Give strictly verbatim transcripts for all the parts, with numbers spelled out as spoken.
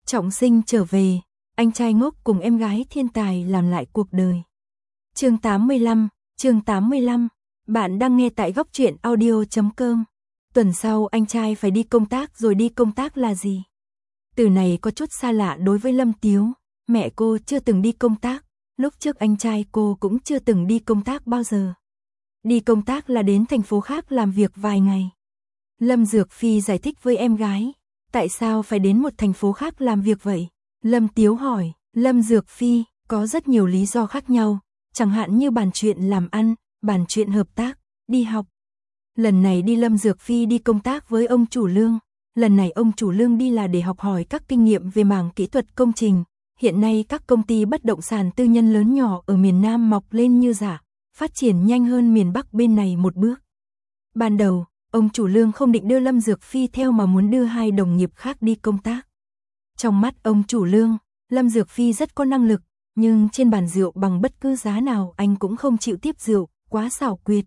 Trọng sinh trở về, anh trai ngốc cùng em gái thiên tài làm lại cuộc đời. Chương tám mươi lăm, chương tám mươi lăm, bạn đang nghe tại góc truyện audio chấm com. Tuần sau anh trai phải đi công tác, rồi đi công tác là gì? Từ này có chút xa lạ đối với Lâm Tiếu, mẹ cô chưa từng đi công tác, lúc trước anh trai cô cũng chưa từng đi công tác bao giờ. Đi công tác là đến thành phố khác làm việc vài ngày. Lâm Dược Phi giải thích với em gái, tại sao phải đến một thành phố khác làm việc vậy? Lâm Tiếu hỏi, Lâm Dược Phi, có rất nhiều lý do khác nhau, chẳng hạn như bàn chuyện làm ăn, bàn chuyện hợp tác, đi học. Lần này đi Lâm Dược Phi đi công tác với ông chủ Lương, lần này ông chủ Lương đi là để học hỏi các kinh nghiệm về mảng kỹ thuật công trình. Hiện nay các công ty bất động sản tư nhân lớn nhỏ ở miền Nam mọc lên như rả, phát triển nhanh hơn miền Bắc bên này một bước. Ban đầu, ông chủ Lương không định đưa Lâm Dược Phi theo mà muốn đưa hai đồng nghiệp khác đi công tác. Trong mắt ông chủ Lương, Lâm Dược Phi rất có năng lực, nhưng trên bàn rượu bằng bất cứ giá nào anh cũng không chịu tiếp rượu, quá xảo quyệt.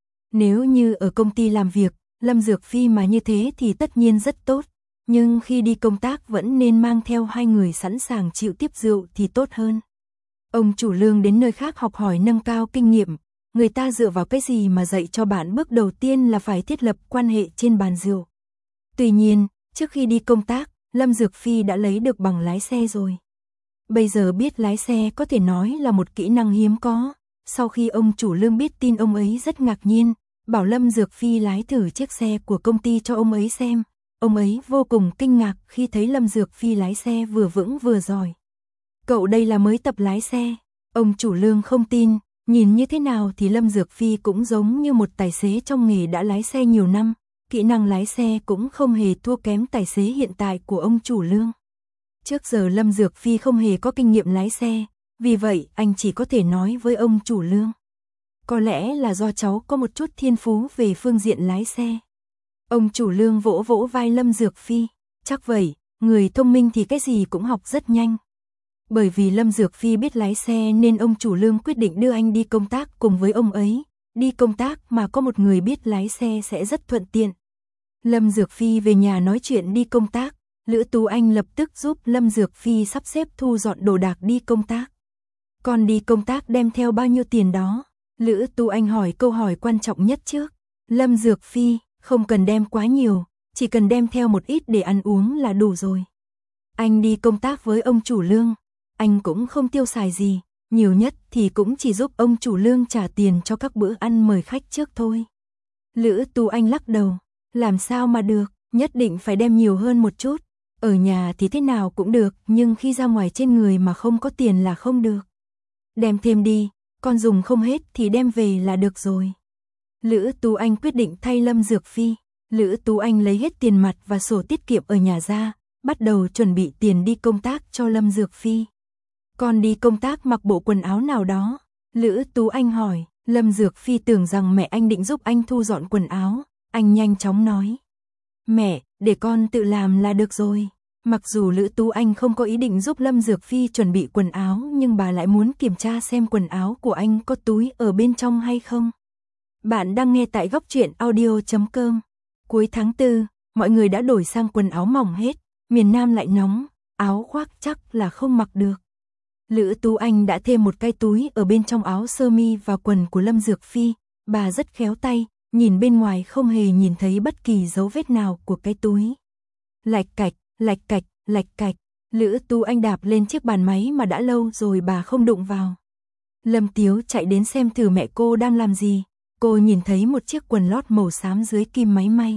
Nếu như ở công ty làm việc, Lâm Dược Phi mà như thế thì tất nhiên rất tốt, nhưng khi đi công tác vẫn nên mang theo hai người sẵn sàng chịu tiếp rượu thì tốt hơn. Ông chủ Lương đến nơi khác học hỏi nâng cao kinh nghiệm, người ta dựa vào cái gì mà dạy cho bạn bước đầu tiên là phải thiết lập quan hệ trên bàn rượu. Tuy nhiên, trước khi đi công tác, Lâm Dược Phi đã lấy được bằng lái xe rồi. Bây giờ biết lái xe có thể nói là một kỹ năng hiếm có. Sau khi ông chủ Lương biết tin, ông ấy rất ngạc nhiên, bảo Lâm Dược Phi lái thử chiếc xe của công ty cho ông ấy xem. Ông ấy vô cùng kinh ngạc khi thấy Lâm Dược Phi lái xe vừa vững vừa giỏi. Cậu đây là mới tập lái xe. Ông chủ Lương không tin, nhìn như thế nào thì Lâm Dược Phi cũng giống như một tài xế trong nghề đã lái xe nhiều năm. Kỹ năng lái xe cũng không hề thua kém tài xế hiện tại của ông chủ Lương. Trước giờ Lâm Dược Phi không hề có kinh nghiệm lái xe, vì vậy anh chỉ có thể nói với ông chủ Lương. Có lẽ là do cháu có một chút thiên phú về phương diện lái xe. Ông chủ Lương vỗ vỗ vai Lâm Dược Phi, chắc vậy, người thông minh thì cái gì cũng học rất nhanh. Bởi vì Lâm Dược Phi biết lái xe nên ông chủ Lương quyết định đưa anh đi công tác cùng với ông ấy. Đi công tác mà có một người biết lái xe sẽ rất thuận tiện. Lâm Dược Phi về nhà nói chuyện đi công tác, Lữ Tú Anh lập tức giúp Lâm Dược Phi sắp xếp thu dọn đồ đạc đi công tác. Con đi công tác đem theo bao nhiêu tiền đó? Lữ Tú Anh hỏi câu hỏi quan trọng nhất trước. Lâm Dược Phi, không cần đem quá nhiều, chỉ cần đem theo một ít để ăn uống là đủ rồi. Anh đi công tác với ông chủ Lương, anh cũng không tiêu xài gì, nhiều nhất thì cũng chỉ giúp ông chủ Lương trả tiền cho các bữa ăn mời khách trước thôi. Lữ Tú Anh lắc đầu, làm sao mà được, nhất định phải đem nhiều hơn một chút. Ở nhà thì thế nào cũng được, nhưng khi ra ngoài trên người mà không có tiền là không được. Đem thêm đi, con dùng không hết thì đem về là được rồi. Lữ Tú Anh quyết định thay Lâm Dược Phi. Lữ Tú Anh lấy hết tiền mặt và sổ tiết kiệm ở nhà ra, bắt đầu chuẩn bị tiền đi công tác cho Lâm Dược Phi. Con đi công tác mặc bộ quần áo nào đó? Lữ Tú Anh hỏi. Lâm Dược Phi tưởng rằng mẹ anh định giúp anh thu dọn quần áo, anh nhanh chóng nói. Mẹ, để con tự làm là được rồi. Mặc dù Lữ Tú Anh không có ý định giúp Lâm Dược Phi chuẩn bị quần áo, nhưng bà lại muốn kiểm tra xem quần áo của anh có túi ở bên trong hay không. Bạn đang nghe tại góc truyện audio chấm com. Cuối tháng tư, mọi người đã đổi sang quần áo mỏng hết, miền Nam lại nóng, áo khoác chắc là không mặc được. Lữ Tú Anh đã thêm một cái túi ở bên trong áo sơ mi và quần của Lâm Dược Phi, bà rất khéo tay, nhìn bên ngoài không hề nhìn thấy bất kỳ dấu vết nào của cái túi. Lạch cạch, lạch cạch, lạch cạch, Lữ Tú Anh đạp lên chiếc bàn máy mà đã lâu rồi bà không đụng vào. Lâm Tiếu chạy đến xem thử mẹ cô đang làm gì, cô nhìn thấy một chiếc quần lót màu xám dưới kim máy may.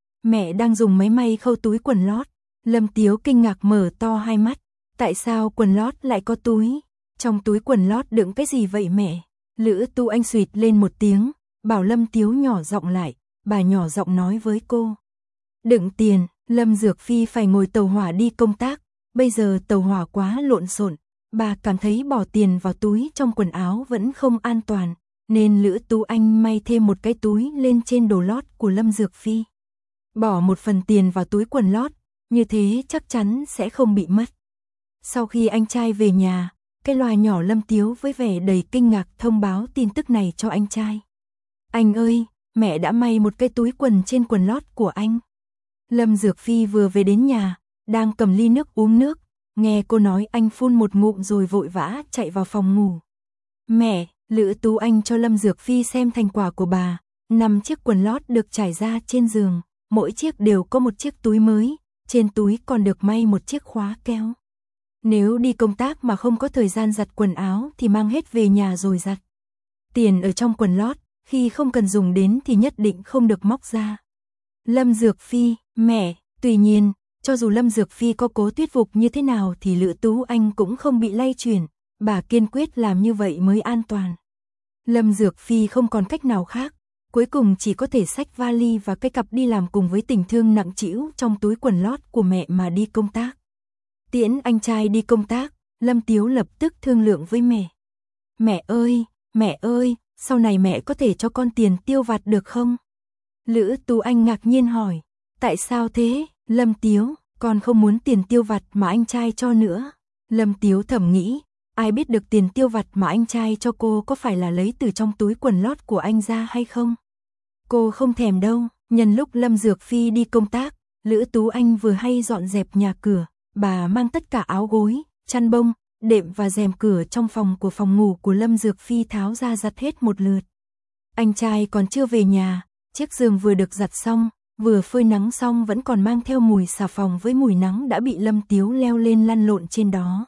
Mẹ đang dùng máy may khâu túi quần lót. Lâm Tiếu kinh ngạc mở to hai mắt, tại sao quần lót lại có túi? Trong túi quần lót đựng cái gì vậy mẹ? Lữ Tú Anh xụt lên một tiếng, bảo Lâm Tiếu nhỏ giọng lại, bà nhỏ giọng nói với cô. Đựng tiền. Lâm Dược Phi phải ngồi tàu hỏa đi công tác, bây giờ tàu hỏa quá lộn xộn, bà cảm thấy bỏ tiền vào túi trong quần áo vẫn không an toàn, nên Lữ Tú Anh may thêm một cái túi lên trên đồ lót của Lâm Dược Phi. Bỏ một phần tiền vào túi quần lót, như thế chắc chắn sẽ không bị mất. Sau khi anh trai về nhà, cái loa nhỏ Lâm Tiếu với vẻ đầy kinh ngạc thông báo tin tức này cho anh trai. Anh ơi, mẹ đã may một cái túi quần trên quần lót của anh. Lâm Dược Phi vừa về đến nhà, đang cầm ly nước uống nước, Nghe cô nói anh phun một ngụm rồi vội vã chạy vào phòng ngủ. Mẹ, Lữ Tú Anh cho Lâm Dược Phi xem thành quả của bà, năm chiếc quần lót được trải ra trên giường, mỗi chiếc đều có một chiếc túi mới, trên túi còn được may một chiếc khóa keo. Nếu đi công tác mà không có thời gian giặt quần áo thì mang hết về nhà rồi giặt. Tiền ở trong quần lót, khi không cần dùng đến thì nhất định không được móc ra. Lâm Dược Phi, mẹ, tuy nhiên, cho dù Lâm Dược Phi có cố thuyết phục như thế nào thì Lữ Tú Anh cũng không bị lay chuyển, bà kiên quyết làm như vậy mới an toàn. Lâm Dược Phi không còn cách nào khác, cuối cùng chỉ có thể xách vali và cái cặp đi làm cùng với tình thương nặng trĩu trong túi quần lót của mẹ mà đi công tác. Tiễn anh trai đi công tác, Lâm Tiếu lập tức thương lượng với mẹ. Mẹ ơi, mẹ ơi, sau này mẹ có thể cho con tiền tiêu vặt được không? Lữ Tú Anh ngạc nhiên hỏi, tại sao thế, Lâm Tiếu, con không muốn tiền tiêu vặt mà anh trai cho nữa. Lâm Tiếu thầm nghĩ, ai biết được tiền tiêu vặt mà anh trai cho cô có phải là lấy từ trong túi quần lót của anh ra hay không? Cô không thèm đâu, nhân lúc Lâm Dược Phi đi công tác, Lữ Tú Anh vừa hay dọn dẹp nhà cửa, bà mang tất cả áo gối, chăn bông, đệm và rèm cửa trong phòng của phòng ngủ của Lâm Dược Phi tháo ra giặt hết một lượt. Anh trai còn chưa về nhà, chiếc giường vừa được giặt xong, vừa phơi nắng xong vẫn còn mang theo mùi xà phòng với mùi nắng đã bị Lâm Tiếu leo lên lăn lộn trên đó.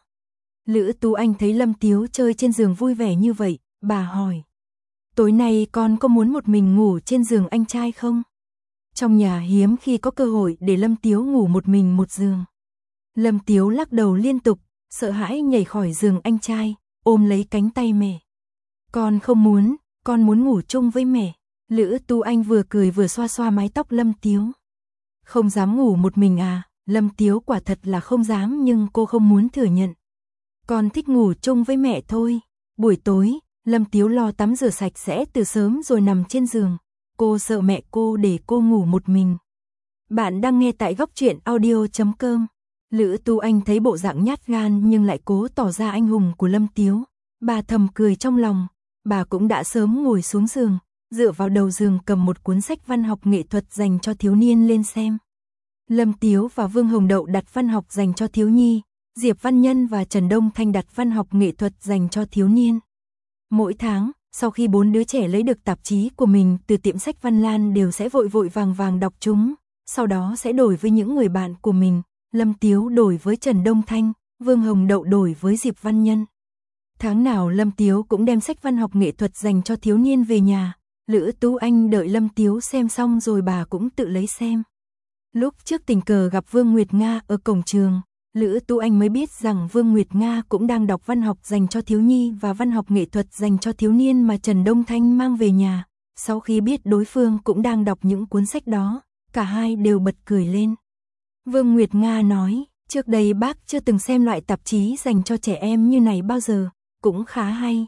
Lữ Tú Anh thấy Lâm Tiếu chơi trên giường vui vẻ như vậy, bà hỏi. Tối nay con có muốn một mình ngủ trên giường anh trai không? Trong nhà hiếm khi có cơ hội để Lâm Tiếu ngủ một mình một giường. Lâm Tiếu lắc đầu liên tục, sợ hãi nhảy khỏi giường anh trai, ôm lấy cánh tay mẹ. Con không muốn, con muốn ngủ chung với mẹ. Lữ Tú Anh vừa cười vừa xoa xoa mái tóc Lâm Tiếu. Không dám ngủ một mình à? Lâm Tiếu quả thật là không dám nhưng cô không muốn thừa nhận. Con thích ngủ chung với mẹ thôi. Buổi tối, Lâm Tiếu lo tắm rửa sạch sẽ từ sớm rồi nằm trên giường. Cô sợ mẹ cô để cô ngủ một mình. Bạn đang nghe tại góc truyện audio chấm com. Lữ Tú Anh thấy bộ dạng nhát gan nhưng lại cố tỏ ra anh hùng của Lâm Tiếu. Bà thầm cười trong lòng. Bà cũng đã sớm ngồi xuống giường, dựa vào đầu giường cầm một cuốn sách văn học nghệ thuật dành cho thiếu niên lên xem. Lâm Tiếu và Vương Hồng Đậu đặt văn học dành cho thiếu nhi, Diệp Văn Nhân và Trần Đông Thanh đặt văn học nghệ thuật dành cho thiếu niên. Mỗi tháng, sau khi bốn đứa trẻ lấy được tạp chí của mình từ tiệm sách Văn Lan đều sẽ vội vội vàng vàng đọc chúng, sau đó sẽ đổi với những người bạn của mình. Lâm Tiếu đổi với Trần Đông Thanh, Vương Hồng Đậu đổi với Diệp Văn Nhân. Tháng nào Lâm Tiếu cũng đem sách văn học nghệ thuật dành cho thiếu niên về nhà. Lữ Tú Anh đợi Lâm Tiếu xem xong rồi bà cũng tự lấy xem. Lúc trước tình cờ gặp Vương Nguyệt Nga ở cổng trường, Lữ Tú Anh mới biết rằng Vương Nguyệt Nga cũng đang đọc văn học dành cho thiếu nhi và văn học nghệ thuật dành cho thiếu niên mà Trần Đông Thanh mang về nhà. Sau khi biết đối phương cũng đang đọc những cuốn sách đó, cả hai đều bật cười lên. Vương Nguyệt Nga nói, trước đây bác chưa từng xem loại tạp chí dành cho trẻ em như này bao giờ, cũng khá hay.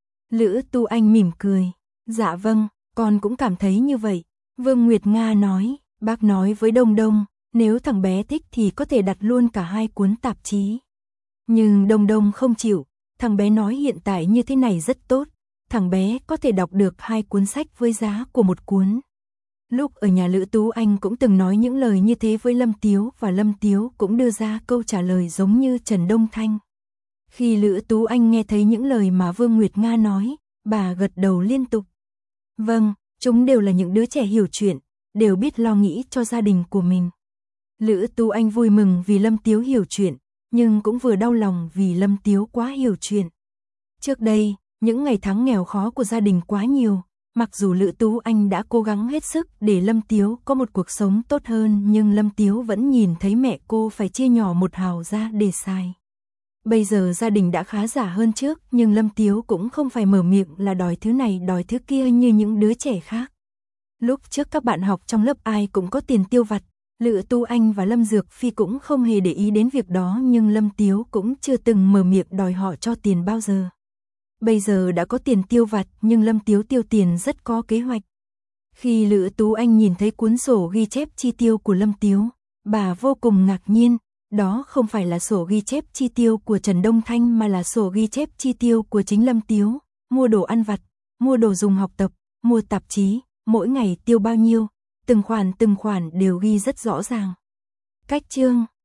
Lữ Tú Anh mỉm cười, dạ vâng, con cũng cảm thấy như vậy. Vương Nguyệt Nga nói, bác nói với Đông Đông, nếu thằng bé thích thì có thể đặt luôn cả hai cuốn tạp chí. Nhưng Đông Đông không chịu, thằng bé nói hiện tại như thế này rất tốt, thằng bé có thể đọc được hai cuốn sách với giá của một cuốn. Lúc ở nhà Lữ Tú Anh cũng từng nói những lời như thế với Lâm Tiếu và Lâm Tiếu cũng đưa ra câu trả lời giống như Trần Đông Thanh. Khi Lữ Tú Anh nghe thấy những lời mà Vương Nguyệt Nga nói, bà gật đầu liên tục. Vâng, chúng đều là những đứa trẻ hiểu chuyện, đều biết lo nghĩ cho gia đình của mình. Lữ Tú Anh vui mừng vì Lâm Tiếu hiểu chuyện, nhưng cũng vừa đau lòng vì Lâm Tiếu quá hiểu chuyện. Trước đây, những ngày tháng nghèo khó của gia đình quá nhiều, mặc dù Lữ Tú Anh đã cố gắng hết sức để Lâm Tiếu có một cuộc sống tốt hơn nhưng Lâm Tiếu vẫn nhìn thấy mẹ cô phải chia nhỏ một hào ra để xài. Bây giờ gia đình đã khá giả hơn trước nhưng Lâm Tiếu cũng không phải mở miệng là đòi thứ này đòi thứ kia như những đứa trẻ khác. Lúc trước các bạn học trong lớp ai cũng có tiền tiêu vặt, Lữ Tú Anh và Lâm Dược Phi cũng không hề để ý đến việc đó nhưng Lâm Tiếu cũng chưa từng mở miệng đòi họ cho tiền bao giờ. Bây giờ đã có tiền tiêu vặt nhưng Lâm Tiếu tiêu tiền rất có kế hoạch. Khi Lữ Tú Anh nhìn thấy cuốn sổ ghi chép chi tiêu của Lâm Tiếu, bà vô cùng ngạc nhiên, đó không phải là sổ ghi chép chi tiêu của Trần Đông Thanh mà là sổ ghi chép chi tiêu của chính Lâm Tiếu, mua đồ ăn vặt, mua đồ dùng học tập, mua tạp chí, mỗi ngày tiêu bao nhiêu, từng khoản từng khoản đều ghi rất rõ ràng. Cách chương